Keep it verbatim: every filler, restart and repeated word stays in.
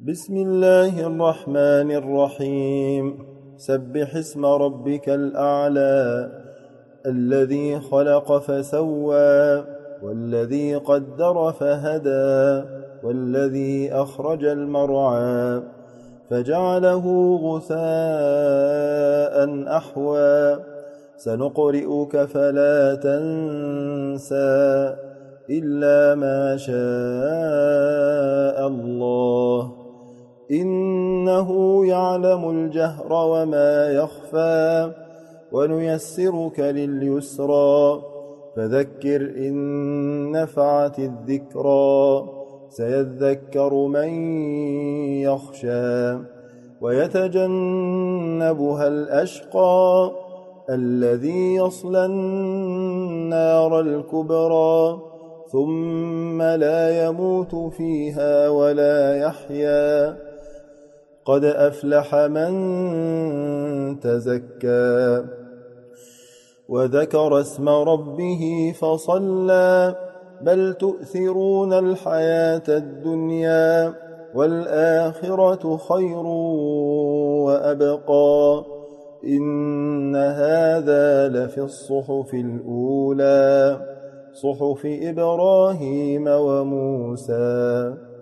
بسم الله الرحمن الرحيم سبح اسم ربك الأعلى الذي خلق فسوى والذي قدر فهدى والذي أخرج المرعى فجعله غثاء أحوى سنقرئك فلا تنسى إلا ما شاء الله إنه يعلم الجهر وما يخفى ونيسرك لليسرى فذكر إن نفعت الذكرى سيذكر من يخشى ويتجنبها الأشقى الذي يصلى النار الكبرى ثم لا يموت فيها ولا يحيا قد أفلح من تزكى وذكر اسم ربه فصلى بل تؤثرون الحياة الدنيا والآخرة خير وأبقى إن هذا لفي الصحف الأولى صحف إبراهيم وموسى.